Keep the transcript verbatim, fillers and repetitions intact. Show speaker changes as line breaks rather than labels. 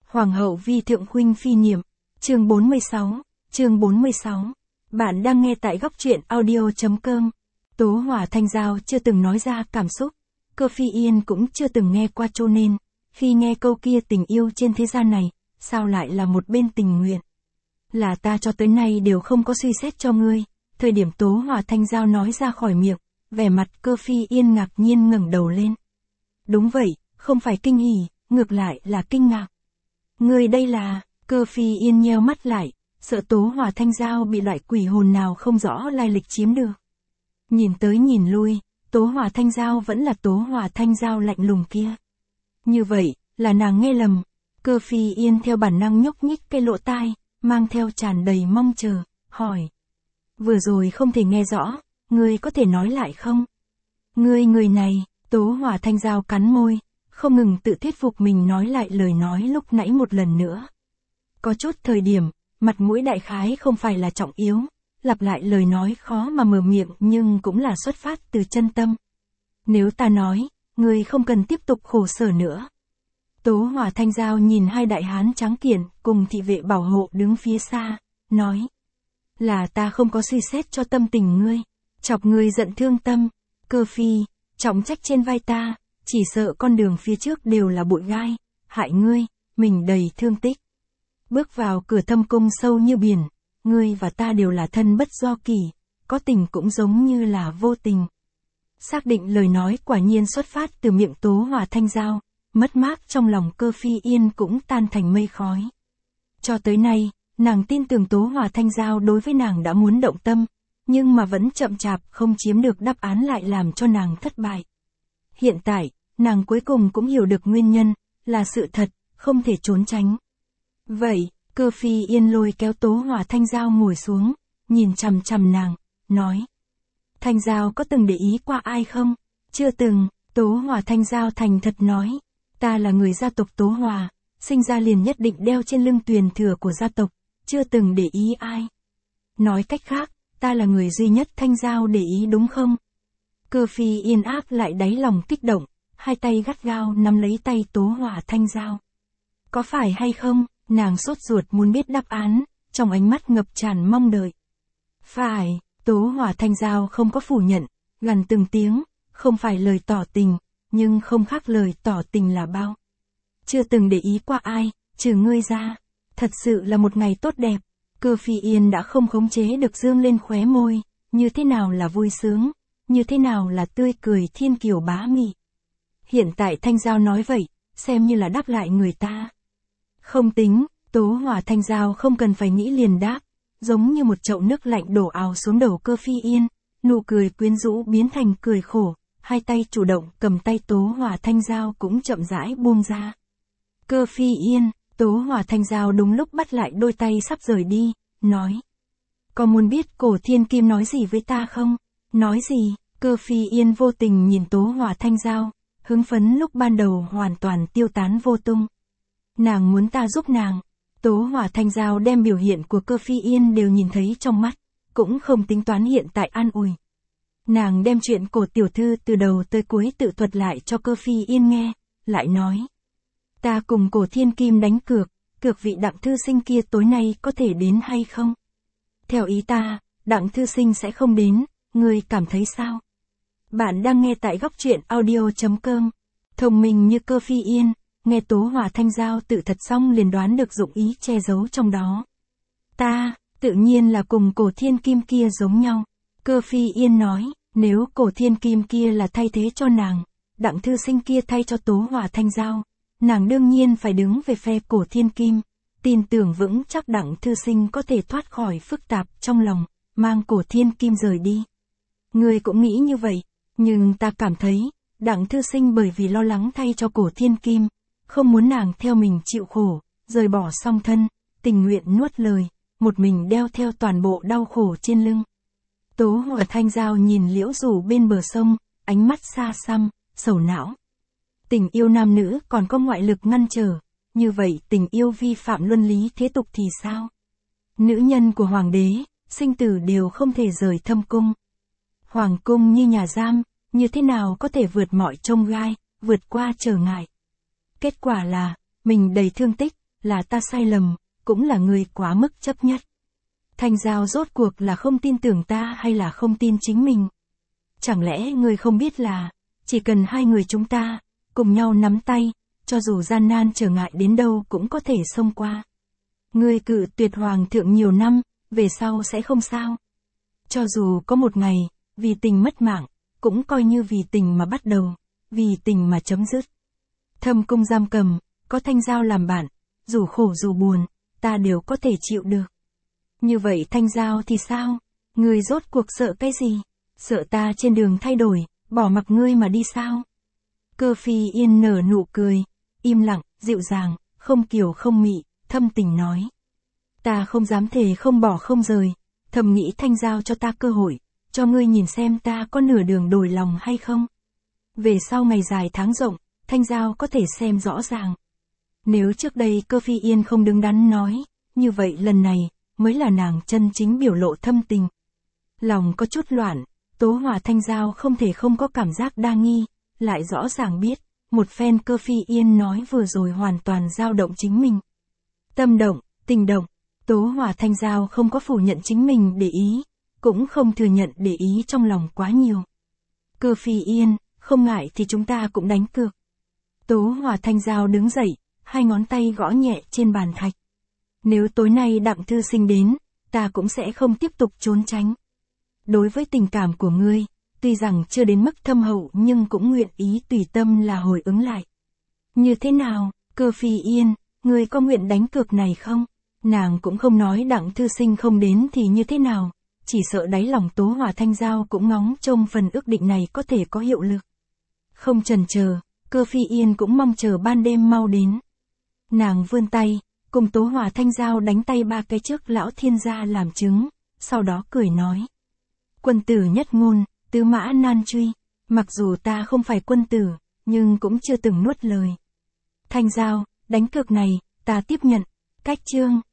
Hoàng hậu vi thượng huynh phi niệm, chương bốn mươi sáu, chương bốn mươi sáu. Bạn đang nghe tại góc truyện audio.com. Tố Hỏa Thanh Giao chưa từng nói ra cảm xúc, Cơ Phi Yên cũng chưa từng nghe qua cho nên, khi nghe câu kia tình yêu trên thế gian này, sao lại là một bên tình nguyện. Là ta cho tới nay đều không có suy xét cho ngươi, thời điểm Tố Hỏa Thanh Giao nói ra khỏi miệng, vẻ mặt Cơ Phi Yên ngạc nhiên ngẩng đầu lên. Đúng vậy, không phải kinh hỉ, ngược lại là kinh ngạc. Ngươi đây là, Cơ Phi Yên nheo mắt lại, sợ Tố Hỏa Thanh Giao bị loại quỷ hồn nào không rõ lai lịch chiếm được. Nhìn tới nhìn lui, Tố Hỏa Thanh Giao vẫn là Tố Hỏa Thanh Giao lạnh lùng kia. Như vậy, là nàng nghe lầm. Cơ Phi Yên theo bản năng nhúc nhích cây lỗ tai, mang theo tràn đầy mong chờ, hỏi. Vừa rồi không thể nghe rõ, ngươi có thể nói lại không? Ngươi người này, Tố Hỏa Thanh Giao cắn môi, không ngừng tự thuyết phục mình nói lại lời nói lúc nãy một lần nữa. Có chút thời điểm, mặt mũi đại khái không phải là trọng yếu, lặp lại lời nói khó mà mở miệng nhưng cũng là xuất phát từ chân tâm. Nếu ta nói, ngươi không cần tiếp tục khổ sở nữa. Tố Hỏa Thanh Giao nhìn hai đại hán tráng kiện cùng thị vệ bảo hộ đứng phía xa, nói. Là ta không có suy xét cho tâm tình ngươi, chọc ngươi giận thương tâm, Cơ Phi, trọng trách trên vai ta, chỉ sợ con đường phía trước đều là bụi gai, hại ngươi, mình đầy thương tích. Bước vào cửa thâm cung sâu như biển, ngươi và ta đều là thân bất do kỳ, có tình cũng giống như là vô tình. Xác định lời nói quả nhiên xuất phát từ miệng Tố Hỏa Thanh Giao, mất mát trong lòng Cơ Phi Yên cũng tan thành mây khói. Cho tới nay, nàng tin tưởng Tố Hỏa Thanh Giao đối với nàng đã muốn động tâm, nhưng mà vẫn chậm chạp không chiếm được đáp án lại làm cho nàng thất bại. Hiện tại, nàng cuối cùng cũng hiểu được nguyên nhân, là sự thật, không thể trốn tránh. Vậy, Cơ Phi Yên lôi kéo Tố Hỏa Thanh Giao ngồi xuống, nhìn chằm chằm nàng, nói. Thanh Giao có từng để ý qua ai không? Chưa từng, Tố Hỏa Thanh Giao thành thật nói. Ta là người gia tộc Tố Hỏa, sinh ra liền nhất định đeo trên lưng truyền thừa của gia tộc, chưa từng để ý ai. Nói cách khác, ta là người duy nhất Thanh Giao để ý đúng không? Cơ Phi Yên áp lại đáy lòng kích động, hai tay gắt gao nắm lấy tay Tố Hỏa Thanh Giao. Có phải hay không? Nàng sốt ruột muốn biết đáp án, trong ánh mắt ngập tràn mong đợi. Phải, Tố Hỏa Thanh Giao không có phủ nhận, gần từng tiếng, không phải lời tỏ tình, nhưng không khác lời tỏ tình là bao. Chưa từng để ý qua ai, trừ ngươi ra. Thật sự là một ngày tốt đẹp. Cơ Phi Yên đã không khống chế được dương lên khóe môi, như thế nào là vui sướng, như thế nào là tươi cười thiên kiều bá mị. Hiện tại Thanh Giao nói vậy, xem như là đáp lại người ta. Không tính, Tố Hỏa Thanh Giao không cần phải nghĩ liền đáp, giống như một chậu nước lạnh đổ ào xuống đầu Cơ Phi Yên, nụ cười quyến rũ biến thành cười khổ, hai tay chủ động cầm tay Tố Hỏa Thanh Giao cũng chậm rãi buông ra. Cơ Phi Yên, Tố Hỏa Thanh Giao đúng lúc bắt lại đôi tay sắp rời đi, nói. Có muốn biết Cổ Thiên Kim nói gì với ta không? Nói gì? Cơ Phi Yên vô tình nhìn Tố Hỏa Thanh Giao, hứng phấn lúc ban đầu hoàn toàn tiêu tán vô tung. Nàng muốn ta giúp nàng. Tố Hỏa Thanh Giao đem biểu hiện của Cơ Phi Yên đều nhìn thấy trong mắt, cũng không tính toán hiện tại an ủi. Nàng đem chuyện Cổ tiểu thư từ đầu tới cuối tự thuật lại cho Cơ Phi Yên nghe, lại nói. Ta cùng Cổ Thiên Kim đánh cược, cược vị Đặng thư sinh kia tối nay có thể đến hay không? Theo ý ta, Đặng thư sinh sẽ không đến, ngươi cảm thấy sao? Bạn đang nghe tại góc truyện audio.com. Thông minh như Cơ Phi Yên, nghe Tố Hỏa Thanh Giao tự thật xong liền đoán được dụng ý che giấu trong đó. Ta, tự nhiên là cùng Cổ Thiên Kim kia giống nhau. Cơ Phi Yên nói, nếu Cổ Thiên Kim kia là thay thế cho nàng, Đặng thư sinh kia thay cho Tố Hỏa Thanh Giao, nàng đương nhiên phải đứng về phe Cổ Thiên Kim, tin tưởng vững chắc Đặng thư sinh có thể thoát khỏi phức tạp trong lòng, mang Cổ Thiên Kim rời đi. Ngươi cũng nghĩ như vậy, nhưng ta cảm thấy, Đặng thư sinh bởi vì lo lắng thay cho Cổ Thiên Kim, không muốn nàng theo mình chịu khổ, rời bỏ song thân, tình nguyện nuốt lời, một mình đeo theo toàn bộ đau khổ trên lưng. Tố Hỏa Thanh Giao nhìn liễu rủ bên bờ sông, ánh mắt xa xăm, sầu não. Tình yêu nam nữ còn có ngoại lực ngăn trở, như vậy tình yêu vi phạm luân lý thế tục thì sao? Nữ nhân của hoàng đế, sinh tử đều không thể rời thâm cung. Hoàng cung như nhà giam, như thế nào có thể vượt mọi chông gai, vượt qua trở ngại. Kết quả là, mình đầy thương tích, là ta sai lầm, cũng là ngươi quá mức chấp nhất. Thanh Giao rốt cuộc là không tin tưởng ta hay là không tin chính mình? Chẳng lẽ ngươi không biết là, chỉ cần hai người chúng ta, cùng nhau nắm tay, cho dù gian nan trở ngại đến đâu cũng có thể xông qua. Ngươi cự tuyệt hoàng thượng nhiều năm, về sau sẽ không sao. Cho dù có một ngày, vì tình mất mạng, cũng coi như vì tình mà bắt đầu, vì tình mà chấm dứt. Thâm cung giam cầm, có Thanh Giao làm bạn, dù khổ dù buồn, ta đều có thể chịu được. Như vậy Thanh Giao thì sao? Ngươi rốt cuộc sợ cái gì? Sợ ta trên đường thay đổi, bỏ mặc ngươi mà đi sao? Cơ Phi Yên nở nụ cười, im lặng, dịu dàng, không kiều không mị, thâm tình nói. Ta không dám thề không bỏ không rời, thầm nghĩ Thanh Giao cho ta cơ hội, cho ngươi nhìn xem ta có nửa đường đổi lòng hay không. Về sau ngày dài tháng rộng, Thanh Giao có thể xem rõ ràng. Nếu trước đây Cơ Phi Yên không đứng đắn nói, như vậy lần này, mới là nàng chân chính biểu lộ thâm tình. Lòng có chút loạn, Tố Hòa Thanh Giao không thể không có cảm giác đa nghi, lại rõ ràng biết, một phen Cơ Phi Yên nói vừa rồi hoàn toàn dao động chính mình. Tâm động, tình động, Tố Hòa Thanh Giao không có phủ nhận chính mình để ý, cũng không thừa nhận để ý trong lòng quá nhiều. Cơ Phi Yên, không ngại thì chúng ta cũng đánh cược. Tố Hòa Thanh Giao đứng dậy, hai ngón tay gõ nhẹ trên bàn thạch. Nếu tối nay Đặng thư sinh đến, ta cũng sẽ không tiếp tục trốn tránh. Đối với tình cảm của ngươi, tuy rằng chưa đến mức thâm hậu nhưng cũng nguyện ý tùy tâm là hồi ứng lại. Như thế nào, Cơ Phi Yên, ngươi có nguyện đánh cược này không? Nàng cũng không nói Đặng thư sinh không đến thì như thế nào, chỉ sợ đáy lòng Tố Hòa Thanh Giao cũng ngóng trông phần ước định này có thể có hiệu lực. Không chần chờ, Cơ Phi Yên cũng mong chờ ban đêm mau đến. Nàng vươn tay, cùng Tố Hòa Thanh Giao đánh tay ba cái trước lão thiên gia làm chứng, sau đó cười nói. Quân tử nhất ngôn, tứ mã nan truy, mặc dù ta không phải quân tử, nhưng cũng chưa từng nuốt lời. Thanh Giao, đánh cược này, ta tiếp nhận, cách chương.